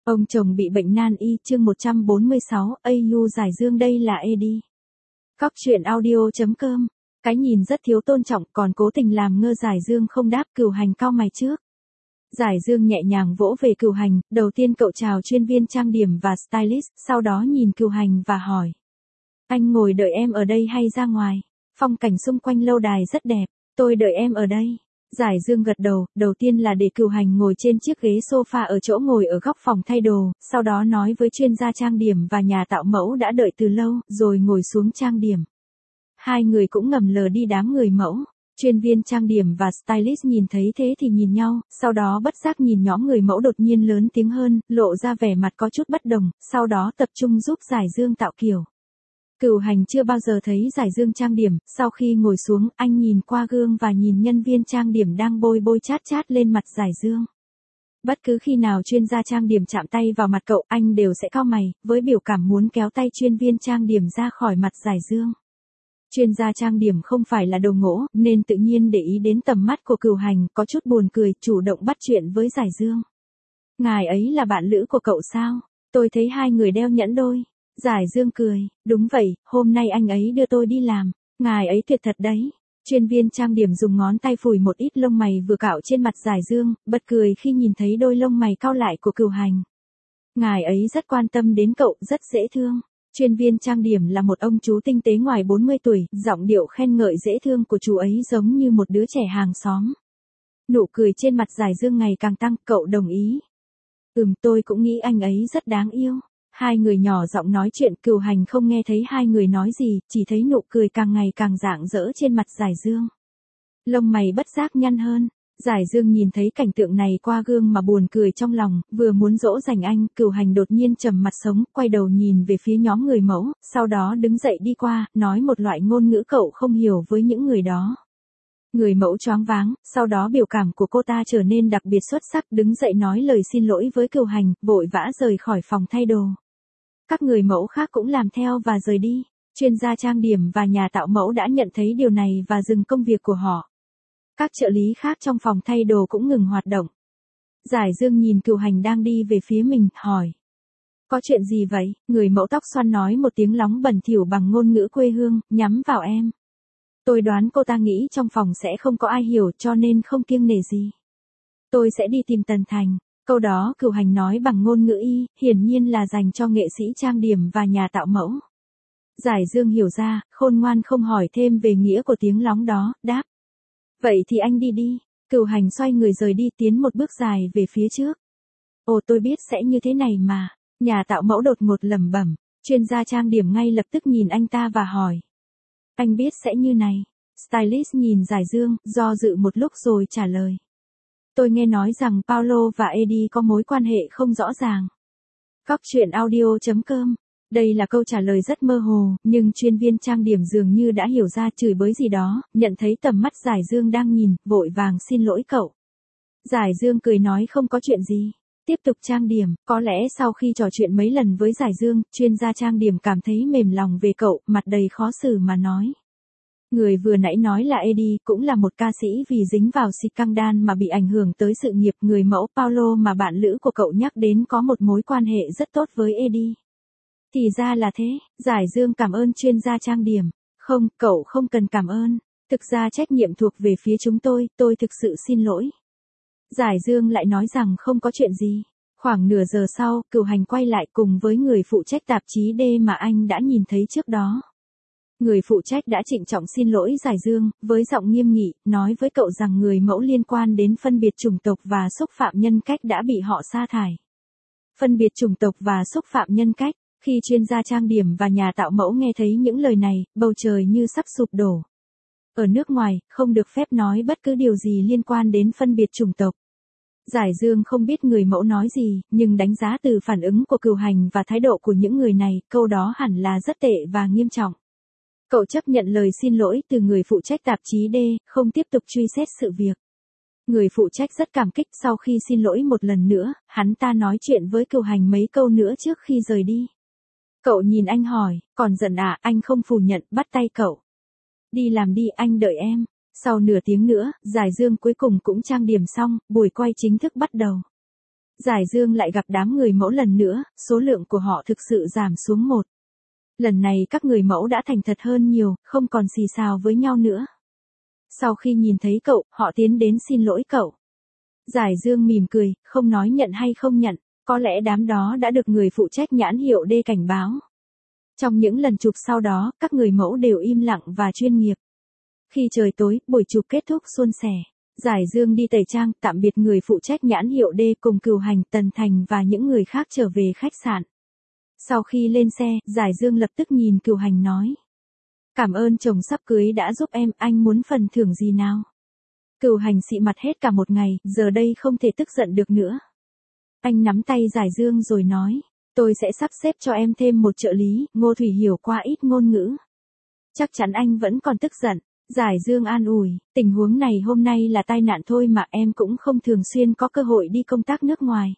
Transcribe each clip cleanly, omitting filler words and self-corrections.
Ông chồng bị bệnh nan y chương 146, AU Giải Dương đây là Eddie. Cóc truyện audio.com. Cái nhìn rất thiếu tôn trọng còn cố tình làm ngơ Giải Dương không đáp. Cửu Hành cau mày trước. Giải Dương nhẹ nhàng vỗ về Cửu Hành, đầu tiên cậu chào chuyên viên trang điểm và stylist, sau đó nhìn Cửu Hành và hỏi. Anh ngồi đợi em ở đây hay ra ngoài? Phong cảnh xung quanh lâu đài rất đẹp, tôi đợi em ở đây. Giải Dương gật đầu, đầu tiên là để Cửu Hành ngồi trên chiếc ghế sofa ở chỗ ngồi ở góc phòng thay đồ, sau đó nói với chuyên gia trang điểm và nhà tạo mẫu đã đợi từ lâu, rồi ngồi xuống trang điểm. Hai người cũng ngầm lờ đi đám người mẫu. Chuyên viên trang điểm và stylist nhìn thấy thế thì nhìn nhau, sau đó bất giác nhìn nhóm người mẫu đột nhiên lớn tiếng hơn, lộ ra vẻ mặt có chút bất đồng, sau đó tập trung giúp Giải Dương tạo kiểu. Cửu Hành chưa bao giờ thấy Giải Dương trang điểm, sau khi ngồi xuống, anh nhìn qua gương và nhìn nhân viên trang điểm đang bôi chát chát lên mặt Giải Dương. Bất cứ khi nào chuyên gia trang điểm chạm tay vào mặt cậu, anh đều sẽ cau mày, với biểu cảm muốn kéo tay chuyên viên trang điểm ra khỏi mặt Giải Dương. Chuyên gia trang điểm không phải là đồ ngỗ, nên tự nhiên để ý đến tầm mắt của Cửu Hành, có chút buồn cười, chủ động bắt chuyện với Giải Dương. Ngài ấy là bạn lữ của cậu sao? Tôi thấy hai người đeo nhẫn đôi. Giải Dương cười, đúng vậy, hôm nay anh ấy đưa tôi đi làm, ngài ấy tuyệt thật đấy. Chuyên viên trang điểm dùng ngón tay phủi một ít lông mày vừa cạo trên mặt Giải Dương, bật cười khi nhìn thấy đôi lông mày cau lại của Cửu Hành. Ngài ấy rất quan tâm đến cậu, rất dễ thương. Chuyên viên trang điểm là một ông chú tinh tế ngoài 40 tuổi, giọng điệu khen ngợi dễ thương của chú ấy giống như một đứa trẻ hàng xóm. Nụ cười trên mặt Giải Dương ngày càng tăng, cậu đồng ý. Tôi cũng nghĩ anh ấy rất đáng yêu. Hai người nhỏ giọng nói chuyện, Cửu Hành không nghe thấy hai người nói gì, chỉ thấy nụ cười càng ngày càng rạng rỡ trên mặt Giải Dương. Lông mày bất giác nhăn hơn. Giải Dương nhìn thấy cảnh tượng này qua gương mà buồn cười trong lòng, vừa muốn dỗ dành anh, Cửu Hành đột nhiên trầm mặt sống, quay đầu nhìn về phía nhóm người mẫu, sau đó đứng dậy đi qua, nói một loại ngôn ngữ cậu không hiểu với những người đó. Người mẫu choáng váng, sau đó biểu cảm của cô ta trở nên đặc biệt xuất sắc, đứng dậy nói lời xin lỗi với Cửu Hành, vội vã rời khỏi phòng thay đồ. Các người mẫu khác cũng làm theo và rời đi. Chuyên gia trang điểm và nhà tạo mẫu đã nhận thấy điều này và dừng công việc của họ. Các trợ lý khác trong phòng thay đồ cũng ngừng hoạt động. Giải Dương nhìn Cửu Hành đang đi về phía mình, hỏi. Có chuyện gì vậy? Người mẫu tóc xoăn nói một tiếng lóng bẩn thỉu bằng ngôn ngữ quê hương, nhắm vào em. Tôi đoán cô ta nghĩ trong phòng sẽ không có ai hiểu cho nên không kiêng nể gì. Tôi sẽ đi tìm Tần Thành. Câu đó Cửu Hành nói bằng ngôn ngữ Y, hiển nhiên là dành cho nghệ sĩ trang điểm và nhà tạo mẫu. Giải Dương hiểu ra, khôn ngoan không hỏi thêm về nghĩa của tiếng lóng đó, đáp. Vậy thì anh đi đi. Cửu Hành xoay người rời đi, tiến một bước dài về phía trước. Ồ, tôi biết sẽ như thế này mà. Nhà tạo mẫu đột ngột lẩm bẩm. Chuyên gia trang điểm ngay lập tức nhìn anh ta và hỏi. Anh biết sẽ như này. Stylist nhìn Giải Dương, do dự một lúc rồi trả lời. Tôi nghe nói rằng Paulo và Eddie có mối quan hệ không rõ ràng. Cóc truyện audio.com. Đây là câu trả lời rất mơ hồ, nhưng chuyên viên trang điểm dường như đã hiểu ra, chửi bới gì đó, nhận thấy tầm mắt Giải Dương đang nhìn, vội vàng xin lỗi cậu. Giải Dương cười nói không có chuyện gì. Tiếp tục trang điểm, có lẽ sau khi trò chuyện mấy lần với Giải Dương, chuyên gia trang điểm cảm thấy mềm lòng về cậu, mặt đầy khó xử mà nói. Người vừa nãy nói là Eddie, cũng là một ca sĩ vì dính vào scandal mà bị ảnh hưởng tới sự nghiệp. Người mẫu Paulo mà bạn lữ của cậu nhắc đến có một mối quan hệ rất tốt với Eddie. Thì ra là thế. Giải Dương cảm ơn chuyên gia trang điểm. Không, cậu không cần cảm ơn. Thực ra trách nhiệm thuộc về phía chúng tôi thực sự xin lỗi. Giải Dương lại nói rằng không có chuyện gì. Khoảng nửa giờ sau, Cửu Hành quay lại cùng với người phụ trách tạp chí D mà anh đã nhìn thấy trước đó. Người phụ trách đã trịnh trọng xin lỗi Giải Dương, với giọng nghiêm nghị, nói với cậu rằng người mẫu liên quan đến phân biệt chủng tộc và xúc phạm nhân cách đã bị họ sa thải. Phân biệt chủng tộc và xúc phạm nhân cách. Khi chuyên gia trang điểm và nhà tạo mẫu nghe thấy những lời này, bầu trời như sắp sụp đổ. Ở nước ngoài, không được phép nói bất cứ điều gì liên quan đến phân biệt chủng tộc. Giải Dương không biết người mẫu nói gì, nhưng đánh giá từ phản ứng của Cửu Hành và thái độ của những người này, câu đó hẳn là rất tệ và nghiêm trọng. Cậu chấp nhận lời xin lỗi từ người phụ trách tạp chí D, không tiếp tục truy xét sự việc. Người phụ trách rất cảm kích, sau khi xin lỗi một lần nữa, hắn ta nói chuyện với Cửu Hành mấy câu nữa trước khi rời đi. Cậu nhìn anh hỏi, còn giận à? Anh không phủ nhận, bắt tay cậu. Đi làm đi, anh đợi em. Sau nửa tiếng nữa, Giải Dương cuối cùng cũng trang điểm xong, buổi quay chính thức bắt đầu. Giải Dương lại gặp đám người mẫu lần nữa, số lượng của họ thực sự giảm xuống một. Lần này các người mẫu đã thành thật hơn nhiều, không còn xì xào với nhau nữa. Sau khi nhìn thấy cậu, họ tiến đến xin lỗi cậu. Giải Dương mỉm cười, không nói nhận hay không nhận, có lẽ đám đó đã được người phụ trách nhãn hiệu D cảnh báo. Trong những lần chụp sau đó, các người mẫu đều im lặng và chuyên nghiệp. Khi trời tối, buổi chụp kết thúc suôn sẻ. Giải Dương đi tẩy trang, tạm biệt người phụ trách nhãn hiệu D cùng Cửu Hành, Tần Thành và những người khác trở về khách sạn. Sau khi lên xe, Giải Dương lập tức nhìn Cửu Hành nói. Cảm ơn chồng sắp cưới đã giúp em, anh muốn phần thưởng gì nào? Cửu Hành xị mặt hết cả một ngày, giờ đây không thể tức giận được nữa. Anh nắm tay Giải Dương rồi nói, tôi sẽ sắp xếp cho em thêm một trợ lý. Ngô Thủy hiểu qua ít ngôn ngữ. Chắc chắn anh vẫn còn tức giận. Giải Dương an ủi, tình huống này hôm nay là tai nạn thôi mà, em cũng không thường xuyên có cơ hội đi công tác nước ngoài.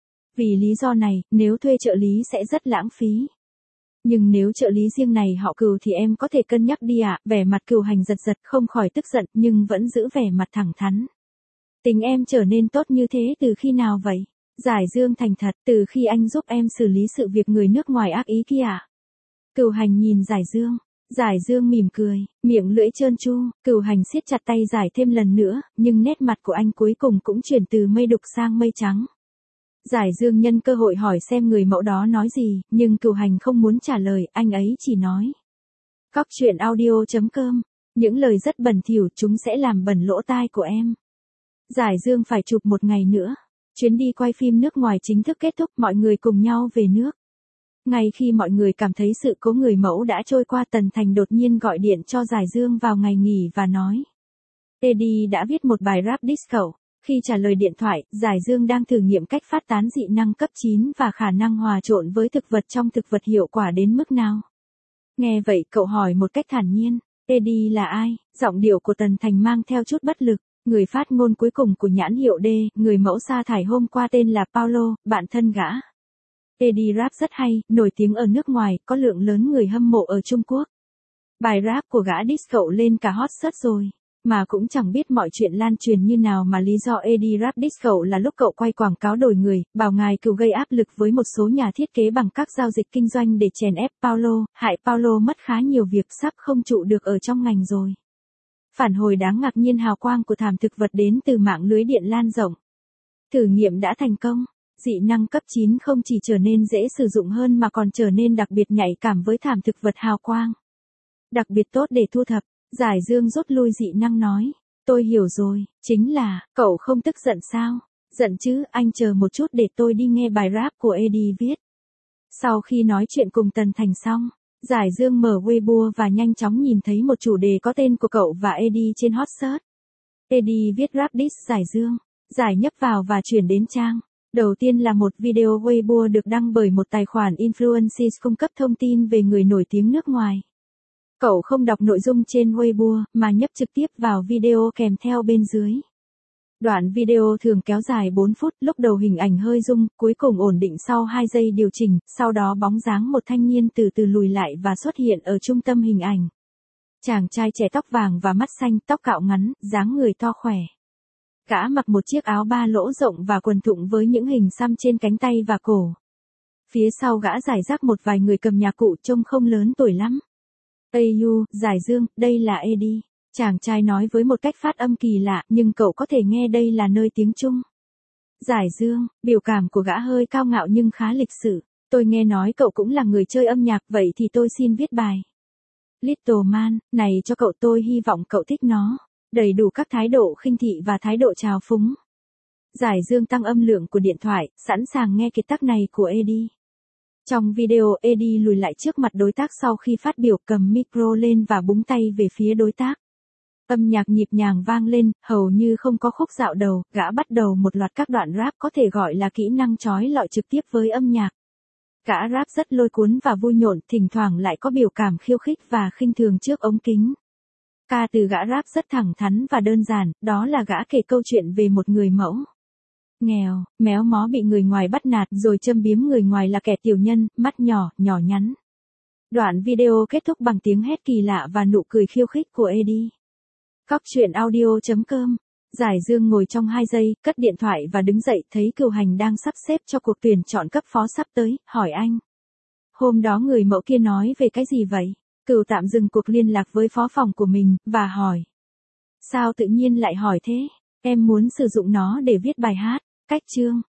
Vì lý do này, nếu thuê trợ lý sẽ rất lãng phí. Nhưng nếu trợ lý riêng này họ Cửu thì em có thể cân nhắc đi ạ. Vẻ mặt Cửu Hành giật giật, không khỏi tức giận nhưng vẫn giữ vẻ mặt thẳng thắn. Tính em trở nên tốt như thế từ khi nào vậy? Giải Dương thành thật, từ khi anh giúp em xử lý sự việc người nước ngoài ác ý kia ạ. Cửu Hành nhìn Giải Dương. Giải Dương mỉm cười, miệng lưỡi trơn tru. Cửu Hành siết chặt tay Giải thêm lần nữa, nhưng nét mặt của anh cuối cùng cũng chuyển từ mây đục sang mây trắng. Giải Dương nhân cơ hội hỏi xem người mẫu đó nói gì, nhưng Cửu Hành không muốn trả lời, anh ấy chỉ nói. Cóc truyện audio.com, những lời rất bẩn thỉu, chúng sẽ làm bẩn lỗ tai của em. Giải Dương phải chụp một ngày nữa. Chuyến đi quay phim nước ngoài chính thức kết thúc, mọi người cùng nhau về nước. Ngay khi mọi người cảm thấy sự cố người mẫu đã trôi qua, Tần Thành đột nhiên gọi điện cho Giải Dương vào ngày nghỉ và nói. Eddie đã viết một bài rap diss cậu. Khi trả lời điện thoại, Giải Dương đang thử nghiệm cách phát tán dị năng cấp 9 và khả năng hòa trộn với thực vật trong thực vật hiệu quả đến mức nào. Nghe vậy cậu hỏi một cách thản nhiên, Eddie là ai? Giọng điệu của Tần Thành mang theo chút bất lực. Người phát ngôn cuối cùng của nhãn hiệu D, người mẫu sa thải hôm qua tên là Paulo, bạn thân gã. Eddie rap rất hay, nổi tiếng ở nước ngoài, có lượng lớn người hâm mộ ở Trung Quốc. Bài rap của gã diss cậu lên cả hot search rồi. Mà cũng chẳng biết mọi chuyện lan truyền như nào mà lý do Eddie rap diss cậu là lúc cậu quay quảng cáo đổi người, bảo ngài Cửu gây áp lực với một số nhà thiết kế bằng các giao dịch kinh doanh để chèn ép Paulo, hại Paulo mất khá nhiều việc, sắp không trụ được ở trong ngành rồi. Phản hồi đáng ngạc nhiên, hào quang của thảm thực vật đến từ mạng lưới điện lan rộng. Thử nghiệm đã thành công. Dị năng cấp 9 không chỉ trở nên dễ sử dụng hơn mà còn trở nên đặc biệt nhạy cảm với thảm thực vật hào quang. Đặc biệt tốt để thu thập. Giải Dương rút lui dị năng nói. Tôi hiểu rồi, chính là, cậu không tức giận sao? Giận chứ, anh chờ một chút để tôi đi nghe bài rap của Eddie viết. Sau khi nói chuyện cùng Tần Thành xong, Giải Dương mở Weibo và nhanh chóng nhìn thấy một chủ đề có tên của cậu và Eddie trên hot search. Eddie viết rap diss Giải Dương. Giải nhấp vào và chuyển đến trang. Đầu tiên là một video Weibo được đăng bởi một tài khoản influencer cung cấp thông tin về người nổi tiếng nước ngoài. Cậu không đọc nội dung trên Weibo, mà nhấp trực tiếp vào video kèm theo bên dưới. Đoạn video thường kéo dài 4 phút, lúc đầu hình ảnh hơi rung, cuối cùng ổn định sau 2 giây điều chỉnh, sau đó bóng dáng một thanh niên từ từ lùi lại và xuất hiện ở trung tâm hình ảnh. Chàng trai trẻ tóc vàng và mắt xanh, tóc cạo ngắn, dáng người to khỏe. Gã mặc một chiếc áo ba lỗ rộng và quần thụng với những hình xăm trên cánh tay và cổ. Phía sau gã rải rác một vài người cầm nhạc cụ trông không lớn tuổi lắm. Giải Dương, đây là Eddie. Chàng trai nói với một cách phát âm kỳ lạ, nhưng cậu có thể nghe đây là nơi tiếng Trung. Giải Dương, biểu cảm của gã hơi cao ngạo nhưng khá lịch sự. Tôi nghe nói cậu cũng là người chơi âm nhạc, vậy thì tôi xin viết bài. Little Man, này cho cậu, tôi hy vọng cậu thích nó. Đầy đủ các thái độ khinh thị và thái độ trào phúng. Giải Dương tăng âm lượng của điện thoại, sẵn sàng nghe kiệt tác này của Eddie. Trong video, Eddie lùi lại trước mặt đối tác sau khi phát biểu, cầm micro lên và búng tay về phía đối tác. Âm nhạc nhịp nhàng vang lên, hầu như không có khúc dạo đầu, gã bắt đầu một loạt các đoạn rap có thể gọi là kỹ năng chói lọi trực tiếp với âm nhạc. Gã rap rất lôi cuốn và vui nhộn, thỉnh thoảng lại có biểu cảm khiêu khích và khinh thường trước ống kính. Ca từ gã rap rất thẳng thắn và đơn giản, đó là gã kể câu chuyện về một người mẫu nghèo, méo mó bị người ngoài bắt nạt rồi châm biếm người ngoài là kẻ tiểu nhân, mắt nhỏ, nhỏ nhắn. Đoạn video kết thúc bằng tiếng hét kỳ lạ và nụ cười khiêu khích của Eddie. Cóc truyện audio.com Giải Dương ngồi trong 2 giây, cất điện thoại và đứng dậy, thấy Cửu Hành đang sắp xếp cho cuộc tuyển chọn cấp phó sắp tới, hỏi anh. Hôm đó người mẫu kia nói về cái gì vậy? Cửu tạm dừng cuộc liên lạc với phó phòng của mình, và hỏi. Sao tự nhiên lại hỏi thế? Em muốn sử dụng nó để viết bài hát, cách chương.